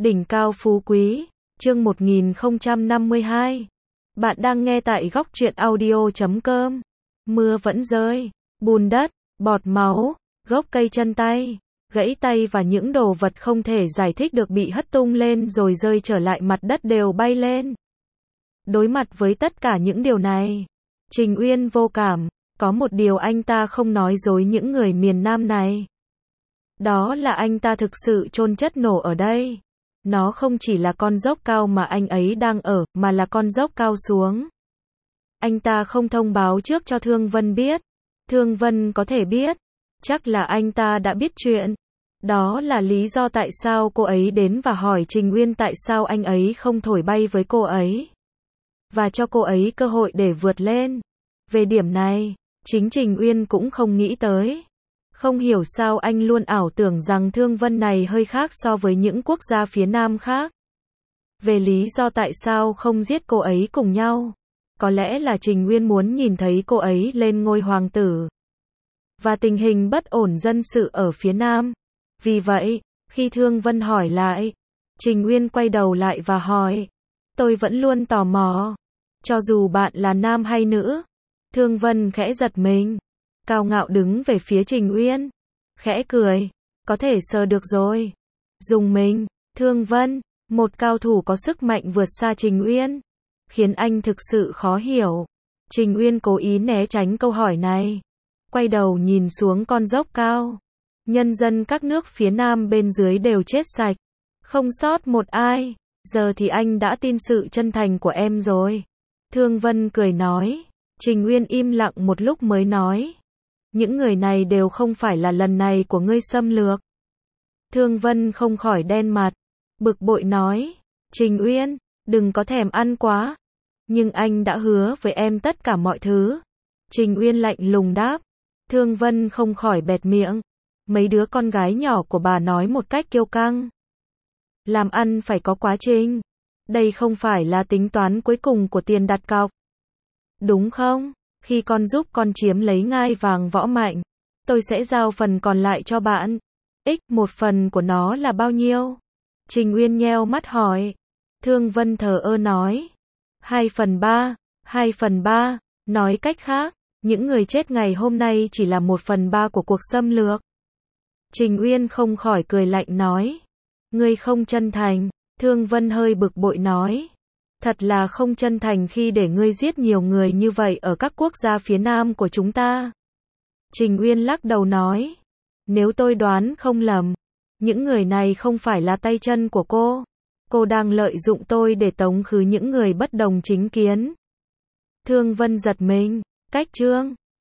Đỉnh cao phú quý, chương 1052. Bạn đang nghe tại góc truyện audio.com. Mưa vẫn rơi, bùn đất, bọt máu, gốc cây chân tay, gãy tay và những đồ vật không thể giải thích được bị hất tung lên rồi rơi trở lại mặt đất đều bay lên. Đối mặt với tất cả những điều này, Trình Uyên vô cảm, có một điều anh ta không nói dối những người miền Nam này. Đó là anh ta thực sự chôn chất nổ ở đây. Nó không chỉ là con dốc cao mà anh ấy đang ở, mà là con dốc cao xuống. Anh ta không thông báo trước cho Thương Vân biết. Thương Vân có thể biết. Chắc là anh ta đã biết chuyện. Đó là lý do tại sao cô ấy đến và hỏi Trình Uyên tại sao anh ấy không thổi bay với cô ấy. Và cho cô ấy cơ hội để vượt lên. Về điểm này, chính Trình Uyên cũng không nghĩ tới. Không hiểu sao anh luôn ảo tưởng rằng Thương Vân này hơi khác so với những quốc gia phía Nam khác. Về lý do tại sao không giết cô ấy cùng nhau. Có lẽ là Trình Uyên muốn nhìn thấy cô ấy lên ngôi hoàng tử. Và tình hình bất ổn dân sự ở phía Nam. Vì vậy, khi Thương Vân hỏi lại, Trình Uyên quay đầu lại và hỏi. Tôi vẫn luôn tò mò. Cho dù bạn là nam hay nữ. Thương Vân khẽ giật mình. Cao ngạo đứng về phía Trình Uyên. Khẽ cười. Có thể sờ được rồi. Dùng mình. Thương Vân. Một cao thủ có sức mạnh vượt xa Trình Uyên. Khiến anh thực sự khó hiểu. Trình Uyên cố ý né tránh câu hỏi này. Quay đầu nhìn xuống con dốc cao. Nhân dân các nước phía Nam bên dưới đều chết sạch. Không sót một ai. Giờ thì anh đã tin sự chân thành của em rồi. Thương Vân cười nói. Trình Uyên im lặng một lúc mới nói. Những người này đều không phải là lần này của ngươi xâm lược. Thương Vân không khỏi đen mặt. Bực bội nói. Trình Uyên, đừng có thèm ăn quá. Nhưng anh đã hứa với em tất cả mọi thứ. Trình Uyên lạnh lùng đáp. Thương Vân không khỏi bẹt miệng. Mấy đứa con gái nhỏ của bà nói một cách kiêu căng. Làm ăn phải có quá trình. Đây không phải là tính toán cuối cùng của tiền đặt cọc. Đúng không? Khi con giúp con chiếm lấy ngai vàng võ mạnh, tôi sẽ giao phần còn lại cho bạn. Một phần của nó là bao nhiêu? Trình Uyên nheo mắt hỏi. Thương Vân thờ ơ nói. 2/3, 2/3, nói cách khác, những người chết ngày hôm nay chỉ là 1/3 của cuộc xâm lược. Trình Uyên không khỏi cười lạnh nói. Ngươi không chân thành, Thương Vân hơi bực bội nói. Thật là không chân thành khi để ngươi giết nhiều người như vậy ở các quốc gia phía Nam của chúng ta. Trình Uyên lắc đầu nói. Nếu tôi đoán không lầm, những người này không phải là tay chân của cô. Cô đang lợi dụng tôi để tống khứ những người bất đồng chính kiến. Thương Vân giật mình. Cách chương